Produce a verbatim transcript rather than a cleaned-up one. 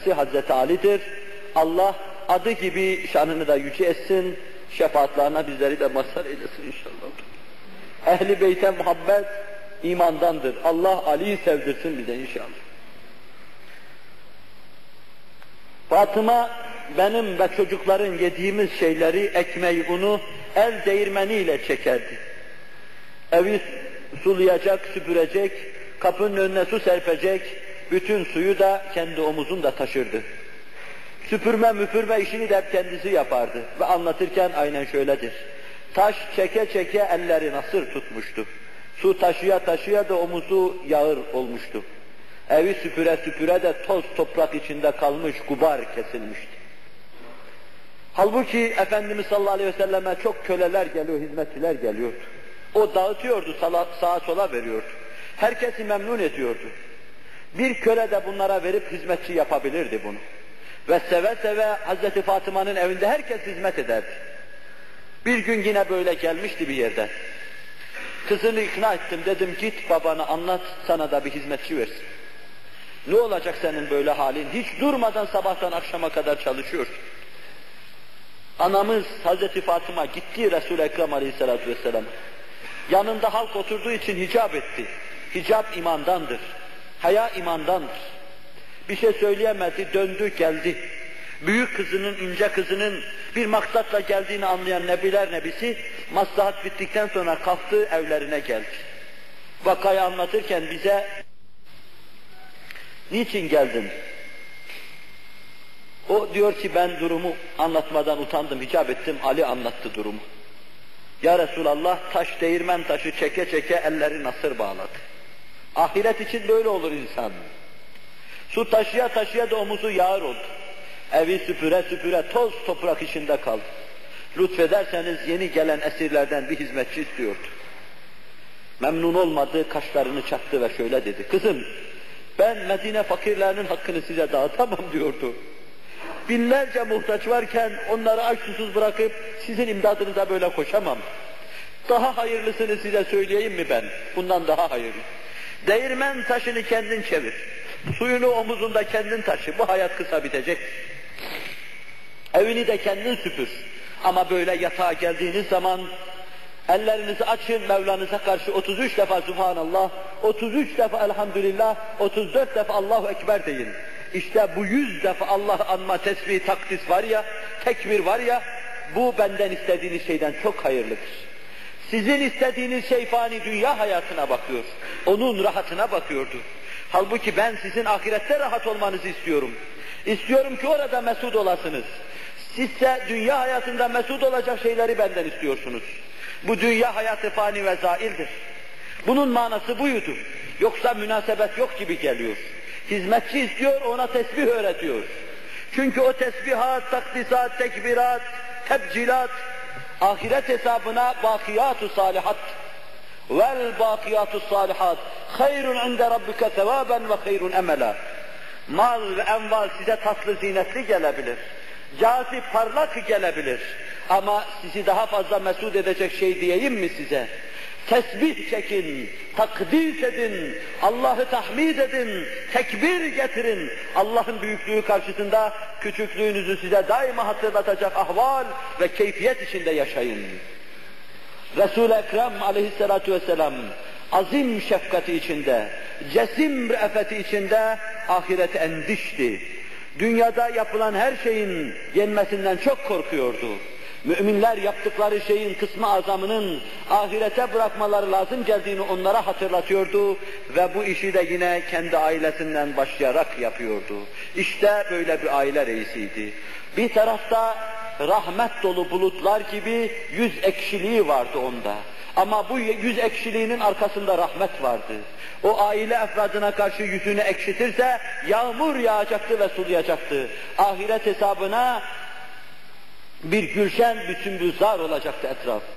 Hazreti Ali'dir. Allah adı gibi şanını da yüce etsin, şefaatlerine bizleri de mazhar eylesin inşallah. Ehl-i Beyt'e muhabbet imandandır. Allah Ali'yi sevdirsin bize inşallah. Fatıma benim ve çocukların yediğimiz şeyleri, ekmeği, unu el değirmeniyle çekerdi. Evi sulayacak, süpürecek, kapının önüne su serpecek, bütün suyu da kendi omuzunda taşırdı. Süpürme müpürme işini de hep kendisi yapardı. Ve anlatırken aynen şöyledir. Taş çeke çeke elleri nasır tutmuştu. Su taşıya taşıya da omuzu yağır olmuştu. Evi süpüre süpüre de toz toprak içinde kalmış, gubar kesilmişti. Halbuki Efendimiz sallallahu aleyhi ve selleme çok köleler geliyor, hizmetçiler geliyordu. O dağıtıyordu, sağa sola veriyordu. Herkesi memnun ediyordu. Bir köle de bunlara verip hizmetçi yapabilirdi bunu. Ve seve seve Hazreti Fatıma'nın evinde herkes hizmet ederdi. Bir gün yine böyle gelmişti bir yerden. Kızını ikna ettim, dedim git babana anlat, sana da bir hizmetçi versin. Ne olacak senin böyle halin? Hiç durmadan sabahtan akşama kadar çalışıyorsun. Anamız Hazreti Fatıma gitti Resul-i Ekrem aleyhissalatu vesselam. Yanında halk oturduğu için hicap etti. Hicap imandandır. Haya imandandır. Bir şey söyleyemedi, döndü geldi. Büyük kızının, ince kızının bir maksatla geldiğini anlayan Nebiler Nebisi, maslahat bittikten sonra kalktı, evlerine geldi. Vakayı anlatırken bize, niçin geldin? O diyor ki ben durumu anlatmadan utandım, hicap ettim, Ali anlattı durumu. Ya Resulallah, taş değirmen taşı çeke çeke elleri nasır bağladı. Ahiret için böyle olur insan. Su taşıya taşıya da omuzu yağır oldu. Evi süpüre süpüre toz toprak içinde kaldı. Lütfederseniz yeni gelen esirlerden bir hizmetçi istiyordu. Memnun olmadı, kaşlarını çattı ve şöyle dedi. Kızım, ben Medine fakirlerinin hakkını size dağıtamam diyordu. Binlerce muhtaç varken onları aç susuz bırakıp sizin imdadınıza böyle koşamam. Daha hayırlısını size söyleyeyim mi ben? Bundan daha hayırlı. Değirmen taşını kendin çevir. Suyunu omuzunda kendin taşı. Bu hayat kısa bitecek. Evini de kendin süpür. Ama böyle yatağa geldiğiniz zaman ellerinizi açın, Mevlanıza karşı otuz üç defa Subhanallah, otuz üç defa Elhamdülillah, otuz dört defa Allahu Ekber deyin. İşte bu yüz defa Allah anma, tesbih, takdis var ya, tekbir var ya, bu benden istediğiniz şeyden çok hayırlıdır. Sizin istediğiniz şey fani dünya hayatına bakıyor. Onun rahatına bakıyordu. Halbuki ben sizin ahirette rahat olmanızı istiyorum. İstiyorum ki orada mesut olasınız. Sizse dünya hayatında mesut olacak şeyleri benden istiyorsunuz. Bu dünya hayatı fani ve zaildir. Bunun manası buydu. Yoksa münasebet yok gibi geliyor. Hizmetçi istiyor, ona tesbih öğretiyor. Çünkü o tesbihat, takdisat, tekbirat, tebcilat, ahiret hesabına bakiyat-ı salihat. Vel bakiyat-ı salihat hayrun inde rabbike sevaben ve hayrun emela. Mal ve enval size tatlı zinetli gelebilir. Cazip parlak gelebilir. Ama sizi daha fazla mesut edecek şey diyeyim mi size? Tesbih çekin, takdis edin, Allah'ı tahmid edin, tekbir getirin. Allah'ın büyüklüğü karşısında küçüklüğünüzü size daima hatırlatacak ahval ve keyfiyet içinde yaşayın. Resul-i Ekrem aleyhissalatu vesselam azim şefkati içinde, cesim re'feti içinde ahirete endişti. Dünyada yapılan her şeyin yenmesinden çok korkuyordu. Müminler yaptıkları şeyin kısmı azamının ahirete bırakmaları lazım geldiğini onlara hatırlatıyordu ve bu işi de yine kendi ailesinden başlayarak yapıyordu. İşte böyle bir aile reisiydi. Bir tarafta rahmet dolu bulutlar gibi yüz ekşiliği vardı onda. Ama bu yüz ekşiliğinin arkasında rahmet vardı. O aile efradına karşı yüzünü ekşitirse yağmur yağacaktı ve sulayacaktı. Ahiret hesabına bir gülşen, bir sümbülzar olacaktı etraf.